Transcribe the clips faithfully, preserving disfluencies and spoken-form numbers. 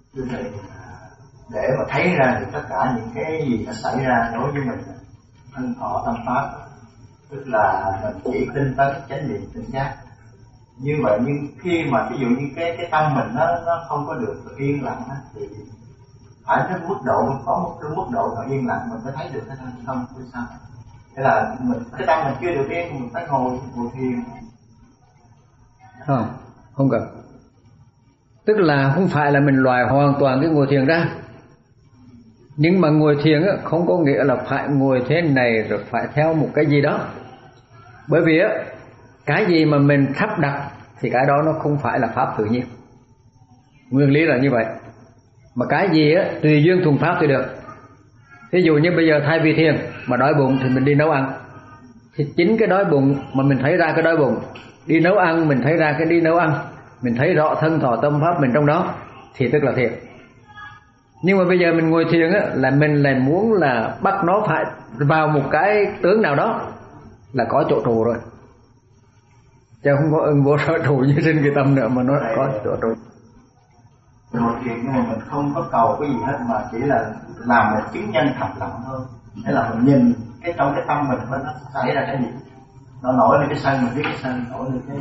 Thưa thầy, để mà thấy ra được tất cả những cái gì nó xảy ra đối với mình, thân thọ tâm pháp, tức là mình chỉ tinh tấn chánh niệm tỉnh giác. Như vậy nhưng khi mà ví dụ như cái cái tâm mình nó nó không có được yên lặng thì phải đến mức độ có một cái mức độ nào yên lặng mình mới thấy được cái thân không hay sao? Thế là mình cái tâm mình chưa được yên, mình phải ngồi ngồi thiền. Không, không cần. Tức là không phải là mình loại hoàn toàn cái ngồi thiền ra. Nhưng mà ngồi thiền không có nghĩa là phải ngồi thế này rồi phải theo một cái gì đó. Bởi vì cái gì mà mình sắp đặt thì cái đó nó không phải là pháp tự nhiên. Nguyên lý là như vậy. Mà cái gì á tùy duyên thuần pháp thì được. Ví dụ như bây giờ thay vì thiền mà đói bụng thì mình đi nấu ăn. Thì chính cái đói bụng mà mình thấy ra cái đói bụng, đi nấu ăn mình thấy ra cái đi nấu ăn, mình thấy rõ thân thọ tâm pháp mình trong đó thì tức là thiền. Nhưng mà bây giờ mình ngồi thiền á là mình lại muốn là bắt nó phải vào một cái tướng nào đó là có chỗ trụ rồi. Chứ không có ưng vô sở trụ như trên cái tâm nữa mà nó có chỗ trụ. Ngồi thiền nhưng mà mình không có cầu cái gì hết mà chỉ là làm một chứng nhân thầm lặng thôi. Thế là mình nhìn cái trong cái tâm mình nó xảy ra cái gì, nó nổi lên cái sân, mình biết cái sân nổi lên cái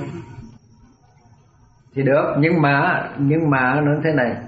thì được. Nhưng mà nhưng mà nó thế này,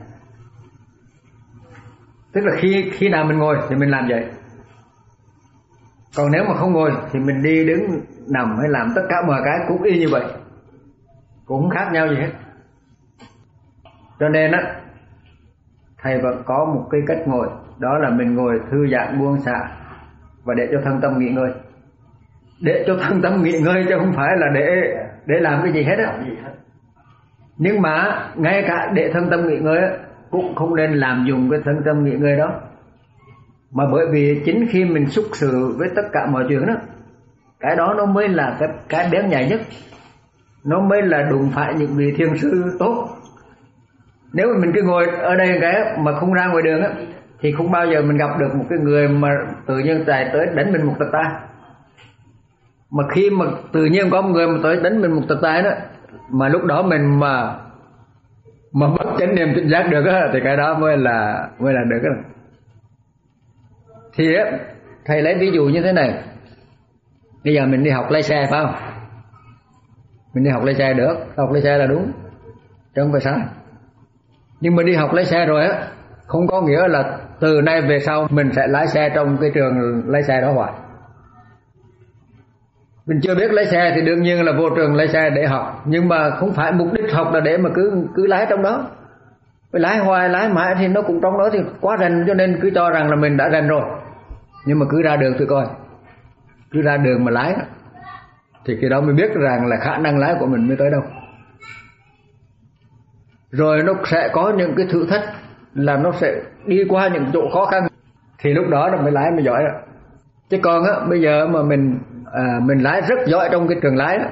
tức là khi khi nào mình ngồi thì mình làm vậy. Còn nếu mà không ngồi thì mình đi đứng nằm hay làm tất cả mọi cái cũng y như vậy, cũng không khác nhau gì hết. Cho nên á thầy vẫn có một cái cách ngồi, đó là mình ngồi thư giãn buông xả và để cho thân tâm nghỉ ngơi. Để cho thân tâm nghỉ ngơi chứ không phải là để để làm cái gì hết á. Nhưng mà ngay cả để thân tâm nghỉ ngơi á cũng không nên làm dùng cái thân tâm nghỉ ngơi đó. Mà bởi vì chính khi mình xúc xử với tất cả mọi chuyện đó, cái đó nó mới là cái, cái bén nhạy nhất. Nó mới là đụng phải những vị thiền sư tốt. Nếu mà mình cứ ngồi ở đây cái mà không ra ngoài đường á thì không bao giờ mình gặp được một cái người mà tự nhiên chạy tới đánh mình một tật tay. Mà khi mà tự nhiên có một người mà tới đánh mình một tật tay đó, mà lúc đó mình mà mà mất chánh niệm tỉnh giác được á thì cái đó mới là mới là được á. Thì á thầy lấy ví dụ như thế này. Bây giờ mình đi học lái xe phải không? Mình đi học lái xe được, học lái xe là đúng, chứ không phải sai. Nhưng mà đi học lái xe rồi á không có nghĩa là từ nay về sau mình sẽ lái xe trong cái trường lái xe đó hoài. Mình chưa biết lái xe thì đương nhiên là vô trường lái xe để học, nhưng mà không phải mục đích học là để mà cứ cứ lái trong đó. Phải lái hoài lái mãi thì nó cũng trong đó thì quá rành, cho nên cứ cho rằng là mình đã rành rồi. Nhưng mà cứ ra đường thử coi, cứ ra đường mà lái thì khi đó mới biết rằng là khả năng lái của mình mới tới đâu. Rồi nó sẽ có những cái thử thách là nó sẽ đi qua những chỗ khó khăn, thì lúc đó nó mới lái mới giỏi đó. Chứ còn á bây giờ mà mình à, mình lái rất giỏi trong cái trường lái đó,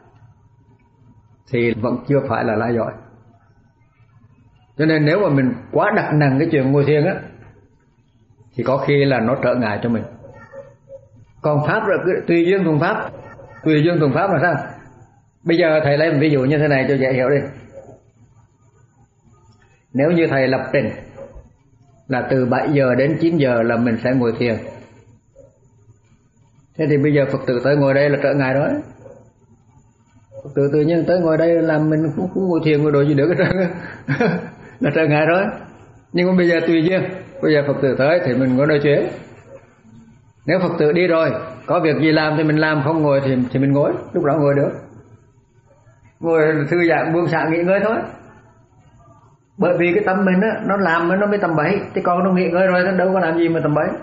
thì vẫn chưa phải là lái giỏi. Cho nên nếu mà mình quá đặt nặng cái chuyện ngồi thiền á thì có khi là nó trở ngại cho mình. Còn pháp là tùy duyên thuần pháp. Tùy duyên thuần pháp là sao? Bây giờ thầy lấy một ví dụ như thế này cho dễ hiểu đi. Nếu như thầy lập trình là từ bảy giờ đến chín giờ là mình sẽ ngồi thiền, thế thì bây giờ Phật tử tới ngồi đây là trở ngại đó. Phật tử tự nhiên tới ngồi đây làm mình cũng, cũng ngồi thiền ngồi đồ gì được hết trơn là trở ngại đó. Nhưng mà bây giờ tùy duyên, bây giờ Phật tử tới thì mình có nói chuyện. Nếu Phật tử đi rồi có việc gì làm thì mình làm, không ngồi thì, thì mình ngồi, lúc đó ngồi được. Ngồi thư giãn buông xả nghỉ ngơi thôi. Bởi vì cái tâm mình á, nó làm nó mới tầm bậy, chứ còn nó nghỉ ngơi rồi nó đâu có làm gì mà tầm bậy.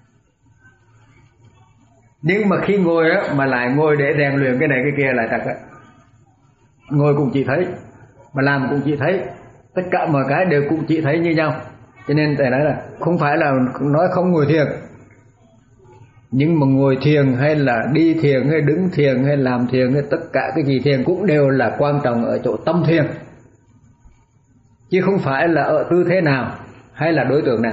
Nhưng mà khi ngồi á mà lại ngồi để rèn luyện cái này cái kia lại thật á. Ngồi cũng chỉ thấy, mà làm cũng chỉ thấy, tất cả mọi cái đều cũng chỉ thấy như nhau. Cho nên thầy nói là không phải là nói không ngồi thiền, nhưng mà ngồi thiền hay là đi thiền hay đứng thiền hay làm thiền hay tất cả cái gì thiền cũng đều là quan trọng ở chỗ tâm thiền, chứ không phải là ở tư thế nào hay là đối tượng nào.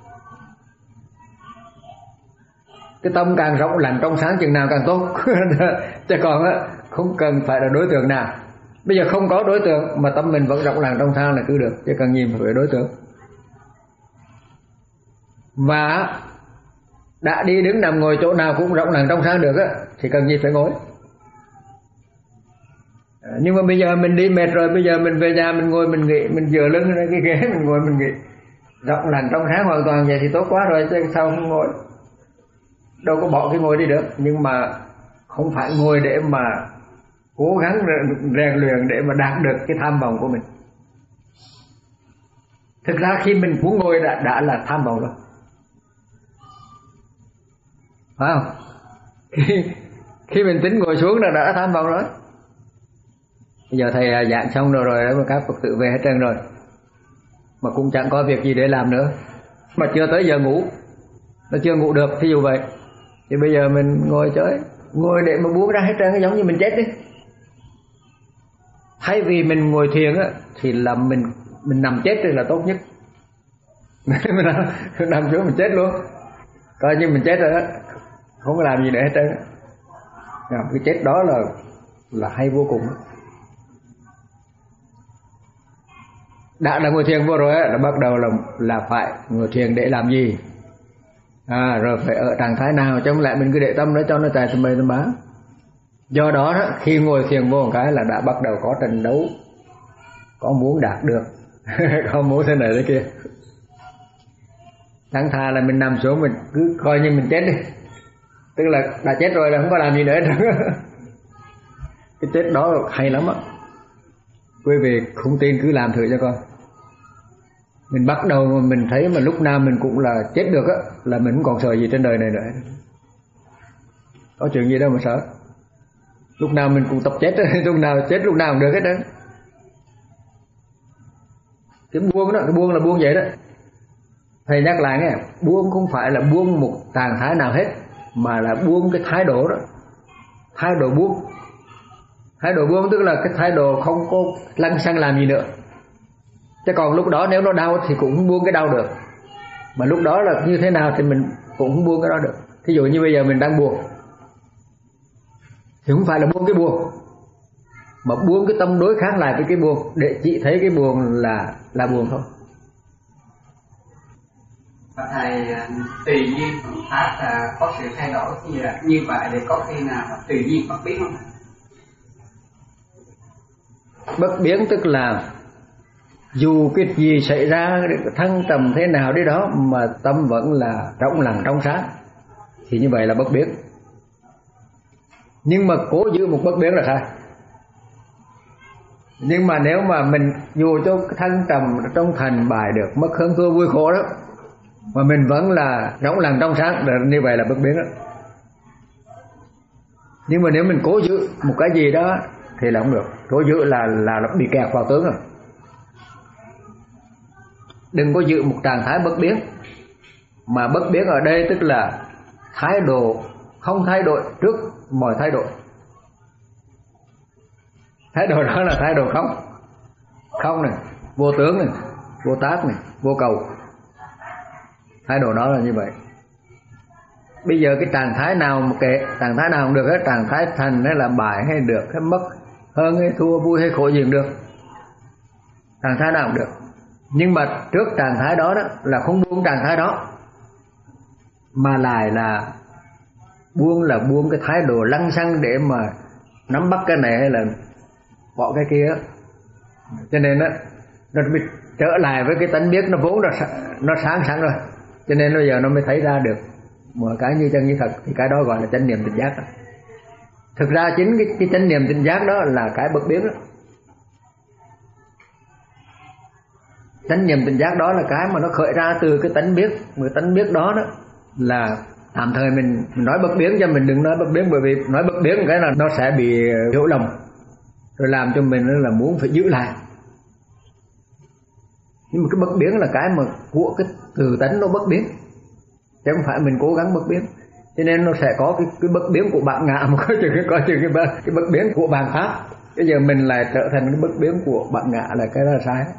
Cái tâm càng rộng lành trong sáng chừng nào càng tốt chứ còn á không cần phải là đối tượng nào. Bây giờ không có đối tượng mà tâm mình vẫn rộng lành trong sáng là cứ được, chứ cần nhìn về đối tượng. và đã đi đứng nằm ngồi chỗ nào cũng rộng lặng trong sáng được á, thì cần gì phải ngồi. Nhưng mà bây giờ mình đi mệt rồi, bây giờ mình về nhà mình ngồi mình nghỉ, mình dựa lưng ra cái ghế mình ngồi mình nghỉ rộng lặng trong sáng hoàn toàn, vậy thì tốt quá rồi, chứ sao không ngồi. Đâu có bỏ cái ngồi đi được, nhưng mà không phải ngồi để mà cố gắng rèn luyện để mà đạt được cái tham vọng của mình. Thực ra khi mình muốn ngồi đã, đã là tham vọng rồi, phải không? Khi, khi mình tính ngồi xuống là đã tham vọng rồi. Bây giờ thầy giảng xong rồi rồi đó, các Phật tử về hết trơn rồi, mà cũng chẳng có việc gì để làm nữa, mà chưa tới giờ ngủ, nó chưa ngủ được, thí dụ vậy. Thì bây giờ mình ngồi chơi, ngồi để mà buông ra hết trơn, giống như mình chết đi. Thay vì mình ngồi thiền á, thì là mình mình nằm chết thì là tốt nhất. Mình nằm xuống mình chết luôn, coi như mình chết rồi đó, không có làm gì nữa hết trơn. Cái chết đó là là hay vô cùng. Đã là ngồi thiền vô rồi á, là bắt đầu là là phải ngồi thiền để làm gì, à, rồi phải ở trạng thái nào, chứ không lại mình cứ để tâm nó cho nó chạy tầm bậy tầm bá. Do đó, đó khi ngồi thiền vô một cái là đã bắt đầu có tranh đấu, có muốn đạt được, có muốn thế này thế kia. Thẳng thà là mình nằm xuống mình cứ coi như mình chết đi, tức là đã chết rồi là không có làm gì nữa hết. Cái chết đó hay lắm á, quý vị không tin cứ làm thử cho coi. Mình bắt đầu mà mình thấy mà lúc nào mình cũng là chết được á, là mình không còn sợ gì trên đời này nữa. Có chuyện gì đâu mà sợ. Lúc nào mình cũng tập chết, lúc nào chết lúc nào cũng được hết đó. Cái buông đó, cái buông là buông vậy đó. Thầy nhắc lại nghe, buông không phải là buông một trạng thái nào hết, mà là buông cái thái độ đó. Thái độ buông. Thái độ buông tức là cái thái độ không có lăng xăng làm gì nữa. Chứ còn lúc đó nếu nó đau thì cũng không buông cái đau được. Mà lúc đó là như thế nào thì mình cũng không buông cái đó được. Thí dụ như bây giờ mình đang buồn, thì không phải là buông cái buồn, mà buông cái tâm đối kháng lại với cái buồn, để chị thấy cái buồn là là buồn thôi. Và thầy tùy duyên pháp là có sự thay đổi như là như vậy, để có khi nào mà tùy duyên bất biến không? Bất biến tức là dù cái gì xảy ra, thăng trầm thế nào đi đó, mà tâm vẫn là trong lặng trong sáng, thì như vậy là bất biến. Nhưng mà cố giữ một bất biến là sai. Nhưng mà nếu mà mình dù cho thăng trầm trong thành bài được, mất hơn thua vui khổ đó, mà mình vẫn là trong lặng trong sáng, như vậy là bất biến đó. Nhưng mà nếu mình cố giữ một cái gì đó thì là không được. Cố giữ là là bị kẹt vào tướng rồi. Đừng có giữ một trạng thái bất biến. Mà bất biến ở đây tức là thái độ không thay đổi trước mọi thay đổi. Thái độ đó là thái độ không. Không này, vô tướng này, vô tác này, vô cầu. Thái độ đó là như vậy. Bây giờ cái trạng thái nào mà kệ, trạng thái nào cũng được hết, trạng thái thành hay là bại hay được hay mất, hơn hay thua, vui hay khổ gì cũng được. Trạng thái nào cũng được. Nhưng mà trước trạng thái đó, đó là không buông trạng thái đó, mà lại là buông là buông cái thái độ lăng xăng để mà nắm bắt cái này hay là bỏ cái kia. Cho nên đó, nó bị trở lại với cái tánh biết nó vốn là nó sáng sẵn rồi. Cho nên bây giờ nó mới thấy ra được mọi cái như chân như thật, thì cái đó gọi là chánh niệm tỉnh giác đó. Thực ra chính cái, cái chánh niệm tỉnh giác đó là cái bất biến đó. Chánh niệm tỉnh giác đó là cái mà nó khởi ra từ cái tánh biết. Mà tánh biết đó đó là tạm thời mình, mình nói bất biến, cho mình đừng nói bất biến, bởi vì nói bất biến cái là nó sẽ bị hiểu lầm, rồi làm cho mình là muốn phải giữ lại. Nhưng mà cái bất biến là cái mà của cái từ tánh nó bất biến, chứ không phải mình cố gắng bất biến. Cho nên nó sẽ có cái, cái bất biến của bạn ngạ, mà có chừng cái, có chừng cái, cái bất biến của bạn pháp. Bây giờ mình lại trở thành cái bất biến của bạn ngạ, là cái đó là sai.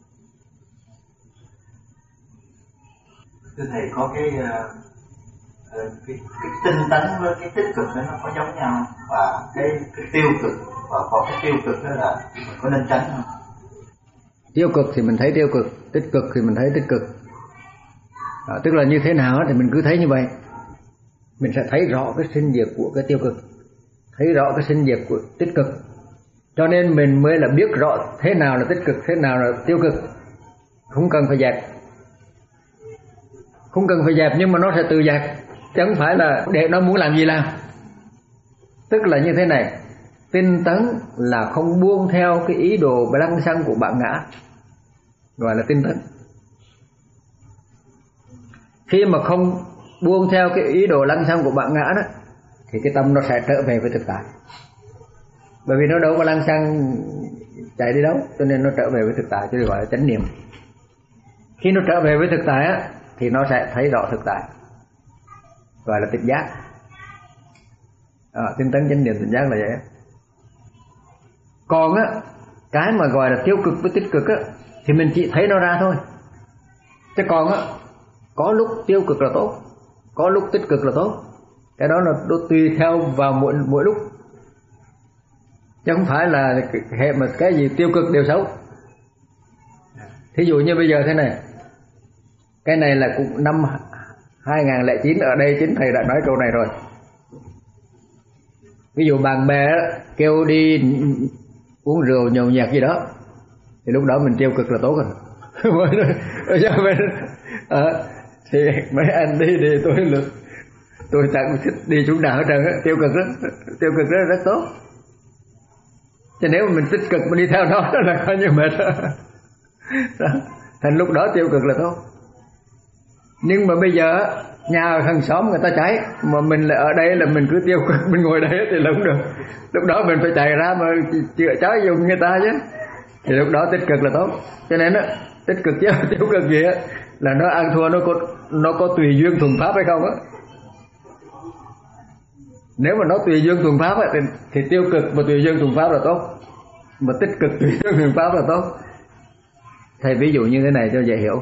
Thưa thầy, có cái, uh, cái cái tinh tấn với cái tích cực đó nó có giống nhau, và cái, cái tiêu cực và có cái tiêu cực đó là có nên tránh không? Tiêu cực thì mình thấy tiêu cực, tích cực thì mình thấy tích cực. À, tức là như thế nào thì mình cứ thấy như vậy, mình sẽ thấy rõ cái sinh diệt của cái tiêu cực, thấy rõ cái sinh diệt của tích cực. Cho nên mình mới là biết rõ thế nào là tích cực, thế nào là tiêu cực. Không cần phải dẹp, không cần phải dẹp, nhưng mà nó sẽ tự dẹp, chẳng phải là để nó muốn làm gì làm. Tức là như thế này, tinh tấn là không buông theo cái ý đồ lăng xăng của bản ngã, gọi là tinh tấn. Khi mà không buông theo cái ý đồ lăng xăng của bản ngã đó, thì cái tâm nó sẽ trở về với thực tại. Bởi vì nó đâu có lăng xăng chạy đi đâu, cho nên nó trở về với thực tại, cho nên gọi là chánh niệm. Khi nó trở về với thực tại á, thì nó sẽ thấy rõ thực tại, gọi là tỉnh giác. À, tinh tấn chánh niệm tỉnh giác là vậy. Còn á, cái mà gọi là tiêu cực với tích cực á, thì mình chỉ thấy nó ra thôi. Chứ còn á, có lúc tiêu cực là tốt, có lúc tích cực là tốt. Cái đó là nó tùy theo vào mỗi mỗi lúc, chứ không phải là hệ mà cái gì tiêu cực đều xấu. Thí dụ như bây giờ thế này, cái này là cũng năm hai không không chín, ở đây chính thầy đã nói câu này rồi. Ví dụ bạn bè kêu đi uống rượu nhậu nhẹt gì đó, thì lúc đó mình tiêu cực là tốt rồi. Bây giờ mình à, thì mấy anh đi thì tôi lực tôi chẳng thích đi chúng nào hết trơn á, tiêu cực đó, tiêu cực đó là rất tốt. Chứ nếu mà mình tích cực mà đi theo nó là coi như mệt đó. Thành lúc đó tiêu cực là tốt. Nhưng mà bây giờ nhà hàng xóm người ta cháy, mà mình lại ở đây là mình cứ tiêu cực, mình ngồi đây thì là không được. Lúc đó mình phải chạy ra mà chữa cháy dùng người ta chứ. Thì lúc đó tích cực là tốt. Cho nên á, tích cực chứ tiêu cực gì á, là nó ăn thua nó có nó có tùy duyên thuần pháp hay không á. Nếu mà nó tùy duyên thuần pháp á, thì, thì tiêu cực và tùy duyên thuần pháp là tốt, mà tích cực tùy duyên thuần pháp là tốt. Thầy ví dụ như thế này cho dễ hiểu.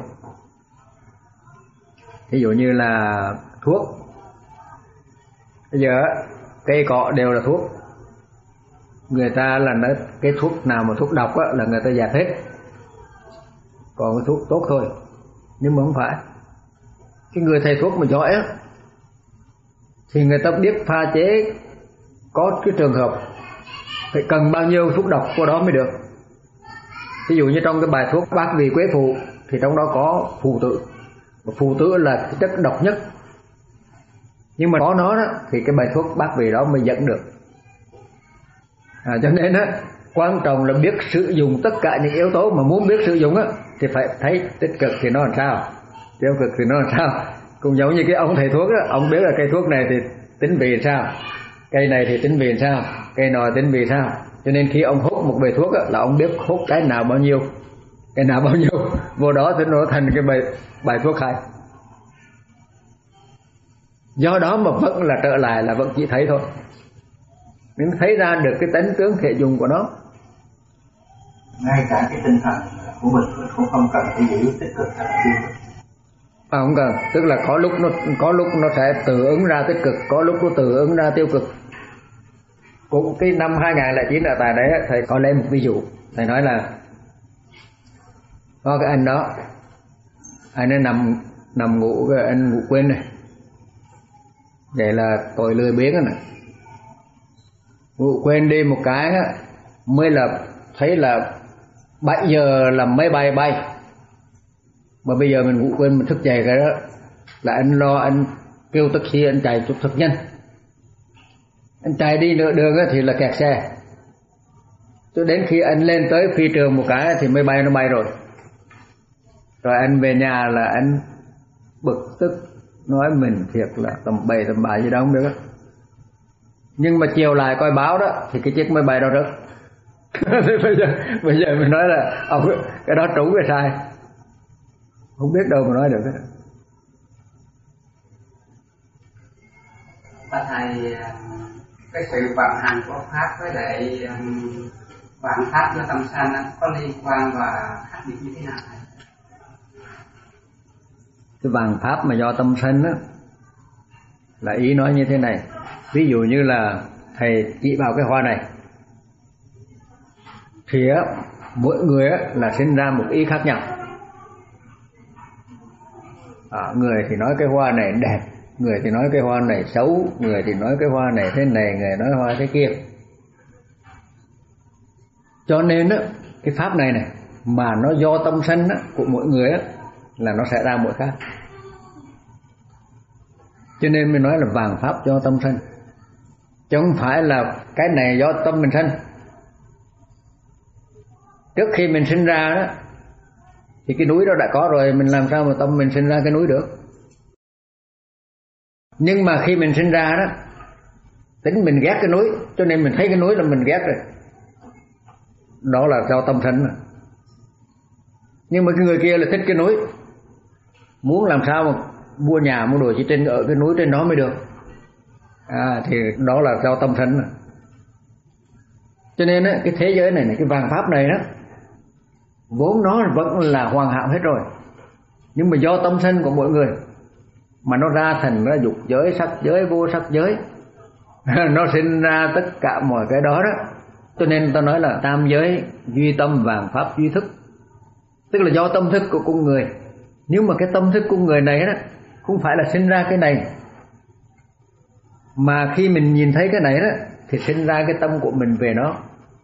Ví dụ như là thuốc. Bây giờ cây cọ đều là thuốc. Người ta là nói cái thuốc nào mà thuốc độc á, là người ta dẹp hết, còn cái thuốc tốt thôi. Nhưng mà không phải. Cái người thầy thuốc mà giỏi á, thì người ta biết pha chế, có cái trường hợp phải cần bao nhiêu thuốc độc của đó mới được. Ví dụ như trong cái bài thuốc bát vị quế phụ, thì trong đó có phù tử. Phù tử là cái chất độc nhất, nhưng mà có nó đó, thì cái bài thuốc bát vị đó mới dẫn được. À, cho nên á, quan trọng là biết sử dụng tất cả những yếu tố. Mà muốn biết sử dụng á, thì phải thấy tích cực thì nó làm sao, tiêu cực thì nó làm sao. Cũng giống như cái ông thầy thuốc á, ông biết là cây thuốc này thì tính vị sao, cây này thì tính vị sao, cây nọ tính vị sao. Cho nên khi ông hút một bài thuốc á, là ông biết hút cái nào bao nhiêu, cái nào bao nhiêu, vô đó thì nó thành cái bài, bài thuốc hay. Do đó mà vẫn là trở lại là vẫn chỉ thấy thôi, mình thấy ra được cái tánh tướng thể dùng của nó. Ngay cả cái tinh thần của mình cũng không cần phải giữ tích cực hay là tiêu cực. À, không cần, tức là có lúc nó có lúc nó sẽ tự ứng ra tích cực, có lúc nó tự ứng ra tiêu cực. Cũng cái năm hai không không chín ở tại đấy, thầy có lấy một ví dụ. Thầy nói là có cái anh đó, anh ấy nằm nằm ngủ, cái anh ngủ quên này, vậy là tội lười biếng rồi này. Ngủ quên đi một cái á, mới là thấy là bảy giờ là máy bay bay. Mà bây giờ mình ngủ quên, mình thức dậy cái đó là anh lo, anh kêu taxi, anh chạy chút thật nhanh. Anh chạy đi nửa đường thì là kẹt xe. Cho đến khi anh lên tới phi trường một cái thì máy bay nó bay rồi. Rồi anh về nhà là anh bực tức, nói mình thiệt là tầm bậy tầm bạ gì đó không được. Nhưng mà chiều lại coi báo đó thì cái chiếc máy bay đó rớt. bây giờ bây giờ mình nói là ông cái đó trúng cái sai, không biết đâu mà nói được. Và thầy, cái sự vận hành của pháp với lại vạn pháp do tâm sanh có liên quan và khác biệt như thế nào thầy? Cái vạn pháp mà do tâm sanh á, là ý nói như thế này. Ví dụ như là thầy chỉ vào cái hoa này, thì á, mỗi người á, là sinh ra một ý khác nhau. À, người thì nói cái hoa này đẹp, người thì nói cái hoa này xấu, người thì nói cái hoa này thế này, người nói hoa thế kia. Cho nên á, cái pháp này này mà nó do tâm sanh á, của mỗi người á, là nó sẽ ra mỗi khác. Cho nên mình nói là vạn pháp do tâm sanh, chứ không phải là cái này do tâm mình sanh. Trước khi mình sinh ra đó thì cái núi đó đã có rồi, mình làm sao mà tâm mình sinh ra cái núi được. Nhưng mà khi mình sinh ra đó, tính mình ghét cái núi, cho nên mình thấy cái núi là mình ghét rồi. Đó là do tâm sanh mà. Nhưng mà cái người kia là thích cái núi, muốn làm sao mà mua nhà mua đồ chỉ trên ở cái núi trên đó mới được. À, thì đó là do tâm sanh mà. Cho nên á, cái thế giới này, này cái vạn pháp này đó, vốn nó vẫn là hoàn hảo hết rồi, nhưng mà do tâm sanh của mỗi người mà nó ra thành ra dục giới, sắc giới, vô sắc giới. Nó sinh ra tất cả mọi cái đó đó. Cho nên ta nói là tam giới duy tâm, vạn pháp duy thức. Tức là do tâm thức của con người. Nếu mà cái tâm thức của người này đó không phải là sinh ra cái này, mà khi mình nhìn thấy cái này đó thì sinh ra cái tâm của mình về nó.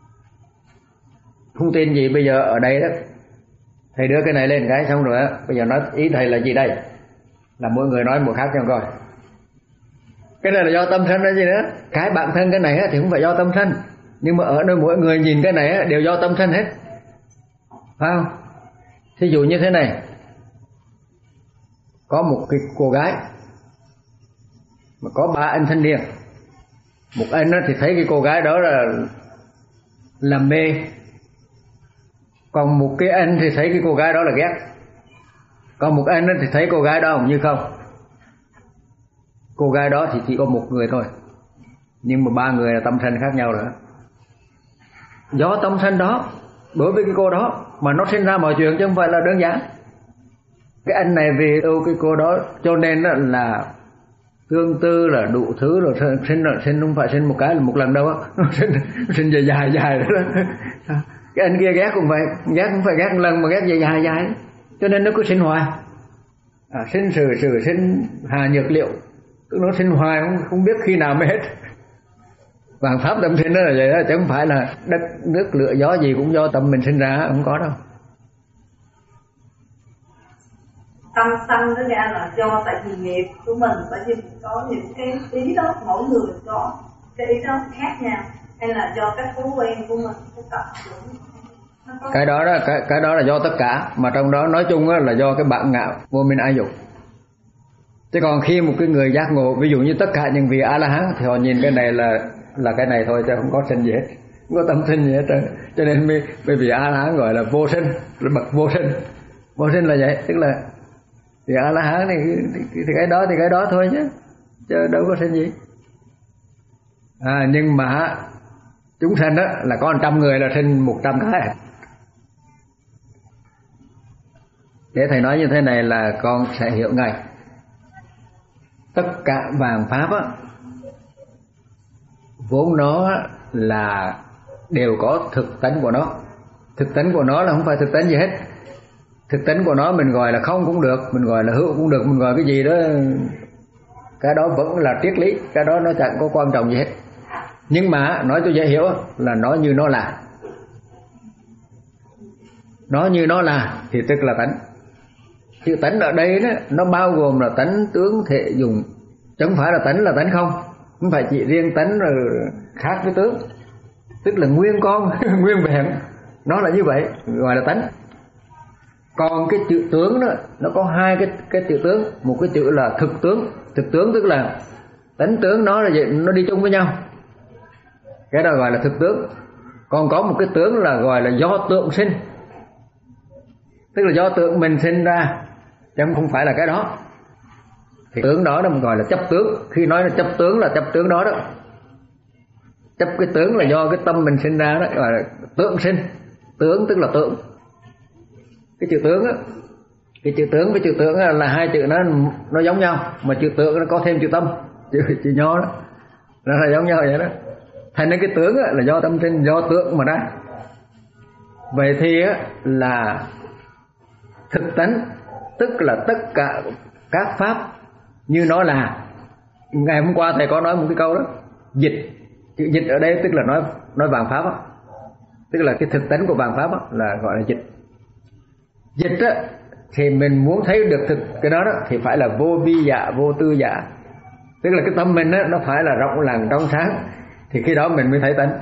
Không tin gì bây giờ ở đây đó, thầy đưa cái này lên cái xong rồi á, bây giờ nói ý thầy là gì đây? Là mỗi người nói một khác cho coi. Cái này là do tâm sanh hay gì nữa? Cái bản thân cái này á thì không phải do tâm sanh, nhưng mà ở nơi mỗi người nhìn cái này á đều do tâm sanh hết, phải không? Thí dụ như thế này, có một cái cô gái mà có ba anh thanh niên. Một anh á thì thấy cái cô gái đó là làm mê, còn một cái anh thì thấy cái cô gái đó là ghét, còn một anh thì thấy cô gái đó như không. Cô gái đó thì chỉ có một người thôi, nhưng mà ba người là tâm sanh khác nhau nữa. Do tâm sanh đó đối với cái cô đó mà nó sinh ra mọi chuyện, chứ không phải là đơn giản. Cái anh này vì yêu cái cô đó cho nên là tương tư là đủ thứ rồi sinh là sinh không phải sinh một cái là một lần đâu á, nó sinh sinh dài dài dài đó. Cái anh kia ghét cũng vậy, ghét không phải ghét một lần mà ghét dài dài dài, cho nên nó cứ sinh hoài. À, sinh sử sử sinh hà nhược liệu, tức nó sinh hoài không, không biết khi nào mới hết. Vạn pháp tâm sinh đó là vậy đó, chứ không phải là đất nước lửa gió gì cũng do tâm mình sinh ra, không có đâu. Tâm sanh nó ra là do tại vì nghiệp của mình, tại vì mình có những cái ý đó, mỗi người có cái ý đó khác nhau, hay là do các thói quen của mình, cái tập dưỡng. Cái đó đó, cái, cái đó là do tất cả, mà trong đó nói chung là do cái bản ngạo vô minh ái dục. Chứ còn khi một cái người giác ngộ, ví dụ như tất cả những vị A La Hán thì họ nhìn cái này là là cái này thôi, chứ không có sinh gì hết, không có tâm sinh gì hết. Cho nên bởi vì A La Hán gọi là vô sinh, là bậc vô sinh. Vô sinh là vậy, tức là thì A La Hán thì, thì, thì cái đó thì cái đó thôi chứ, chứ đâu có sinh gì. À, nhưng mà chúng sanh đó là có một trăm người là sinh một trăm cái. Để thầy nói như thế này là con sẽ hiểu ngay. Tất cả vạn pháp á, vốn nó là đều có thực tánh của nó. Thực tánh của nó là không phải thực tánh gì hết. Thực tánh của nó mình gọi là không cũng được, mình gọi là hữu cũng được, mình gọi cái gì đó, cái đó vẫn là triết lý, cái đó nó chẳng có quan trọng gì hết. Nhưng mà nói cho dễ hiểu là nó như nó là. Nó như nó là thì tức là tánh. Chữ tánh ở đây đó, nó bao gồm là tánh tướng thể dùng, chứ không phải là tánh là tánh không. Không phải chỉ riêng tánh rồi khác với tướng, tức là nguyên con, nguyên vẹn, nó là như vậy, gọi là tánh. Còn cái chữ tướng đó, nó có hai cái cái chữ tướng, một cái chữ là thực tướng. Thực tướng tức là tánh tướng nó là vậy, nó đi chung với nhau, cái đó gọi là thực tướng. Còn có một cái tướng là gọi là do tượng sinh, tức là do tượng mình sinh ra, chứ không phải là cái đó. Thì tướng đó nó gọi là chấp tướng. Khi nói là chấp tướng là chấp tướng đó đó. Chấp cái tướng là do cái tâm mình sinh ra đó, gọi là tượng sinh. Tướng tức là tượng. Cái chữ tướng á, cái chữ tướng với chữ tượng là hai chữ nó nó giống nhau, mà chữ tượng nó có thêm chữ tâm, chữ chữ nho đó, nó là giống nhau vậy đó. Thành nên cái tướng á, là do tâm sinh, do tượng mà ra. Vậy thì á, là thực tánh, tức là tất cả các pháp như nó là. Ngày hôm qua thầy có nói một cái câu đó, dịch. Chữ dịch ở đây tức là nói nói vạn pháp đó. Tức là cái thực tánh của vạn pháp đó, là gọi là dịch. Dịch á, thì mình muốn thấy được thực cái đó, đó thì phải là vô vi dạ, vô tư dạ. Tức là cái tâm mình á, nó phải là rộng lặng trong sáng, thì khi đó mình mới thấy tánh.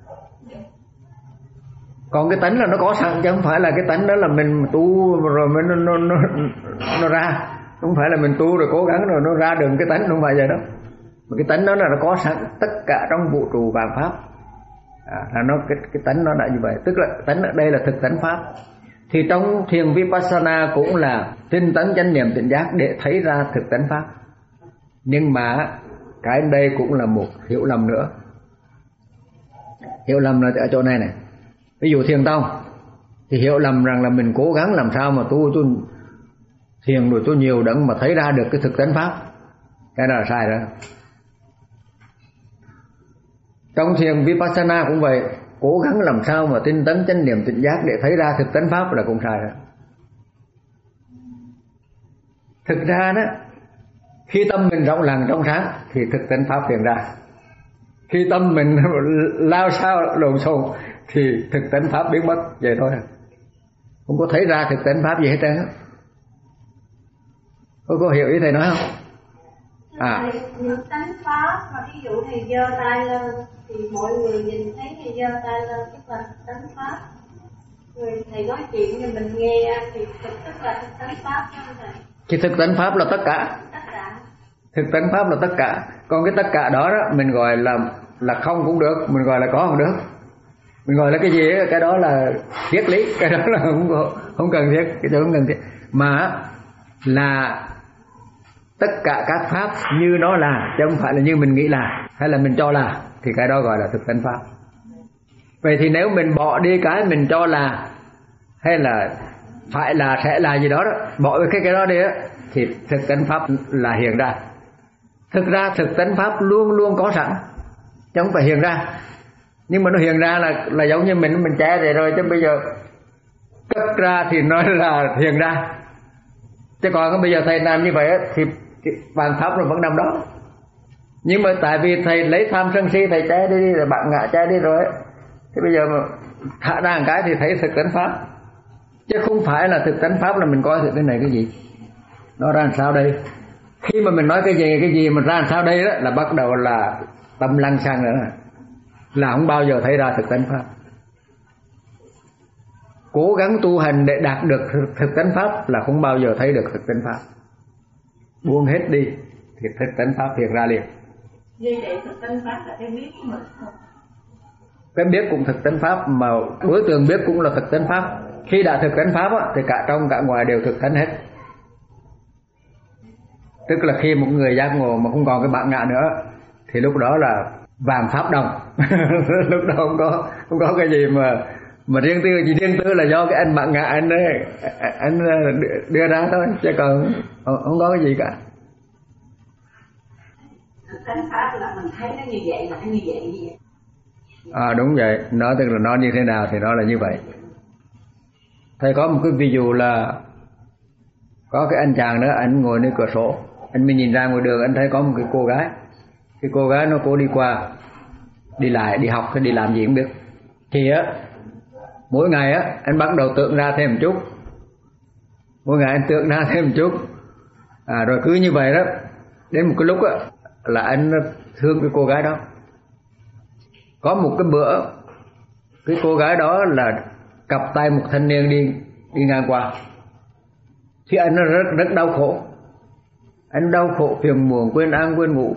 Còn cái tánh là nó có sẵn, chứ không phải là cái tánh đó là mình tu rồi mới nó, nó, nó, nó ra. Không phải là mình tu rồi cố gắng rồi nó ra đường cái tánh, không phải vậy đâu. Mà cái tánh đó là nó có sẵn tất cả trong vũ trụ vạn pháp. À, là nó cái, cái tánh nó đã như vậy. Tức là tánh ở đây là thực tánh pháp. Thì trong thiền Vipassana cũng là tinh tấn chánh niệm tỉnh giác để thấy ra thực tánh pháp. Nhưng mà cái đây cũng là một hiểu lầm nữa. Hiểu lầm là ở chỗ này này. Ví dụ thiền tông thì hiểu lầm rằng là mình cố gắng làm sao mà tu tôi thiền rồi tôi nhiều đấng mà thấy ra được cái thực tánh pháp. Cái đó là sai đó. Trong thiền Vipassana cũng vậy, cố gắng làm sao mà tinh tấn chánh niệm tỉnh giác để thấy ra thực tánh pháp là cũng sai đó. Thực ra đó, khi tâm mình rộng lặng trong sáng thì thực tánh pháp hiện ra. Khi tâm mình lao sao lộn xộn thì thực tánh pháp biến mất, vậy thôi. Không có thấy ra thực tánh pháp gì hết trơn á. Có, có hiểu ý thầy nói không? À. Những tánh pháp mà ví dụ thầy giơ tay lên thì mọi người nhìn thấy thầy giơ tay lên tức là tánh pháp. Người thầy nói chuyện thì mình nghe thì tức là tánh pháp đó thầy. Thì thực tánh pháp là tất cả. Tất cả. Thực tánh pháp là tất cả. Còn cái tất cả đó, đó mình gọi là là không cũng được, mình gọi là có cũng được. Mình gọi là cái gì ấy, cái đó là triết lý, cái đó là không không cần thiết, cái đó không cần thiết. Mà là tất cả các pháp như nó là, chứ không phải là như mình nghĩ là hay là mình cho là, thì cái đó gọi là thực tánh pháp. Vậy thì nếu mình bỏ đi cái mình cho là hay là phải là sẽ là gì đó, đó bỏ cái cái đó đi á, thì thực tánh pháp là hiện ra. Thực ra thực tánh pháp luôn luôn có sẵn, chứ không phải hiện ra. Nhưng mà nó hiện ra là là giống như mình mình che vậy rồi, chứ bây giờ cất ra thì nói là hiện ra. Chứ còn bây giờ thầy làm như vậy á, thì vạn pháp nó vẫn nằm đó. Nhưng mà tại vì thầy lấy tham sân si thầy che đi, rồi bạn ngã che đi rồi ấy. Thì bây giờ mà thả ra một cái thì thấy thực tánh pháp. Chứ không phải là thực tánh pháp là mình coi thử cái này cái gì, nó ra làm sao đây. Khi mà mình nói cái gì cái gì mà ra làm sao đây đó, là bắt đầu là tâm lăng xăng nữa, là không bao giờ thấy ra thực tánh pháp. Cố gắng tu hành để đạt được thực tánh pháp là không bao giờ thấy được thực tánh pháp. Buông hết đi thì thực tánh pháp hiện ra liền. Như vậy thực tánh pháp là cái biết của mình không? Cái biết cũng thực tánh pháp, mà đối tượng biết cũng là thực tánh pháp. Khi đã thực tánh pháp á, thì cả trong cả ngoài đều thực tánh hết. Tức là khi một người giác ngộ mà không còn cái bản ngã nữa thì lúc đó là vàng pháp đồng. Lúc đó không có không có cái gì mà mà riêng tư, chỉ riêng tư là do cái anh bạn ngã anh ấy, anh đưa ra thôi, chứ còn không có cái gì cả. Thực tánh pháp là mình thấy nó như vậy là nó như vậy như vậy. À đúng vậy, nó tức là nó như thế nào thì nó là như vậy. Thầy có một cái ví dụ là có cái anh chàng đó, anh ngồi nơi cửa sổ, anh mới nhìn ra ngoài đường, anh thấy có một cái cô gái. Cái cô gái nó cô đi qua, đi lại, đi học hay đi làm gì cũng biết. Thì á, mỗi ngày á, anh bắt đầu tượng ra thêm một chút. Mỗi ngày anh tượng ra thêm một chút. À, rồi cứ như vậy đó, đến một cái lúc á, là anh thương cái cô gái đó. Có một cái bữa, cái cô gái đó là cặp tay một thanh niên đi đi ngang qua. Thì anh rất rất đau khổ. Anh đau khổ, phiền muộn, quên ăn, quên ngủ.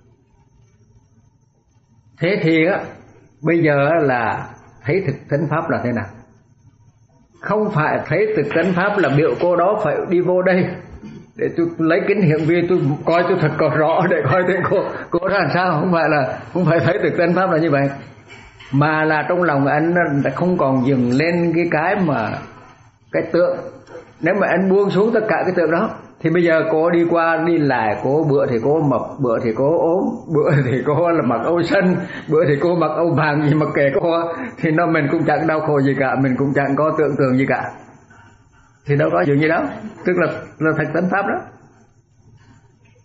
Thế thì á, bây giờ là thấy thực tánh pháp là thế nào? Không phải thấy thực tánh pháp là biểu cô đó phải đi vô đây để tôi lấy kính hiển vi tôi coi tôi thật có rõ để coi thấy cô cô ra làm sao. Không phải là không phải thấy thực tánh pháp là như vậy, mà là trong lòng anh đã không còn dừng lên cái cái mà cái tượng. Nếu mà anh buông xuống tất cả cái tượng đó thì bây giờ cô đi qua đi lại, cô bữa thì cô mập, bữa thì cô ốm, bữa thì cô là mặc âu xanh, bữa thì cô mặc âu vàng, gì mặc kệ cô, thì nó mình cũng chẳng đau khổ gì cả, mình cũng chẳng có tưởng tượng gì cả, thì đâu có chuyện gì đó. Tức là là thực tánh pháp đó.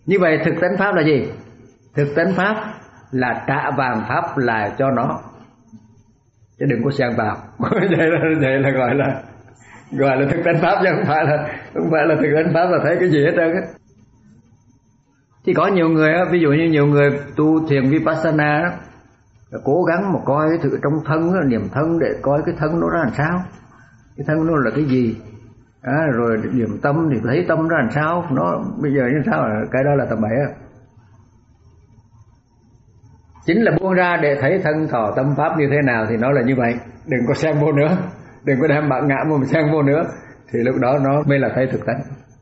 Như vậy thực tánh pháp là gì? Thực tánh pháp là trả vàng pháp lại cho nó, chứ đừng có xen vào. vậy là vậy là gọi là gọi là thực tánh pháp, chứ không phải là không phải là thực tánh pháp là thấy cái gì hết trơn á. Thì có nhiều người á, ví dụ như nhiều người tu thiền vipassana đó, cố gắng mà coi cái sự trong thân đó, niệm thân để coi cái thân nó ra làm sao, cái thân nó là cái gì, à, rồi niệm tâm thì thấy tâm nó làm sao, nó bây giờ như sao, cái đó là tầm bậy á. Chính là buông ra để thấy thân thọ tâm pháp như thế nào thì nó là như vậy, đừng có xen vô nữa, đừng có đem bản ngã mà xen vô nữa, thì lúc đó nó mới là thấy thực tánh.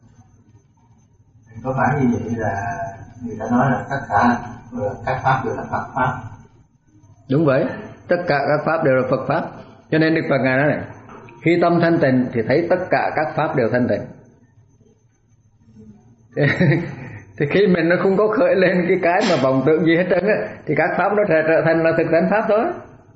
Có phải như vậy là người ta nói là tất cả các pháp đều là Phật pháp? Đúng vậy, tất cả các pháp đều là Phật pháp. Cho nên Đức Phật ngài nói này, khi tâm thanh tịnh thì thấy tất cả các pháp đều thanh tịnh. Thì khi mình nó không có khởi lên cái cái mà vọng tưởng gì hết trơn á, thì các pháp nó sẽ trở thành là thực tánh pháp thôi.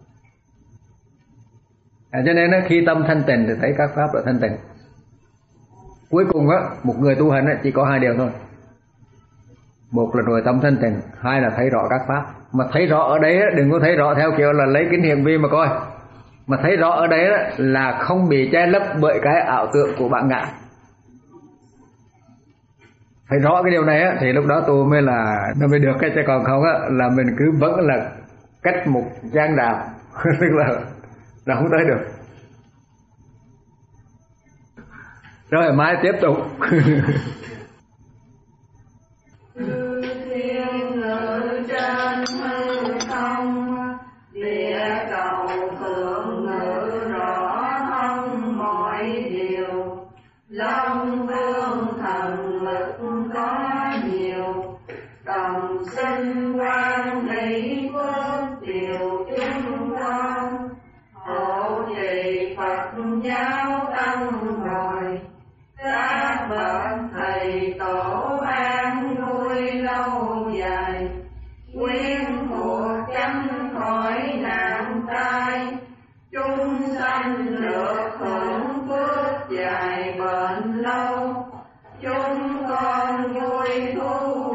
À, cho nên á, khi tâm thanh tịnh thì thấy các pháp là thanh tịnh. Cuối cùng á, một người tu hành á, chỉ có hai điều thôi. Một là nội tâm thanh tịnh, hai là thấy rõ các pháp. Mà thấy rõ ở đấy á, đừng có thấy rõ theo kiểu là lấy kính hiển vi mà coi. Mà thấy rõ ở đấy á, là không bị che lấp bởi cái ảo tưởng của bản ngã. Thấy rõ cái điều này á, thì lúc đó tu mới là nó mới được, cái chứ còn không á là mình cứ vẫn là cách một giang đạo tức là nó không tới được. Rồi mai tiếp tục. Thiên ngự trên hư không, địa cầu thượng ngự rõ thông mọi điều. Long vương thần lực có nhiều, đồng sinh quan hỷ phước điều chúng con. Hộ trì Phật giáo tăng bồi, các bậc thầy tổ an vui lâu dài. Quyến thuộc tránh khỏi nạn tai, chúng sanh được hưởng phước dài bền lâu. Chúng con vui thú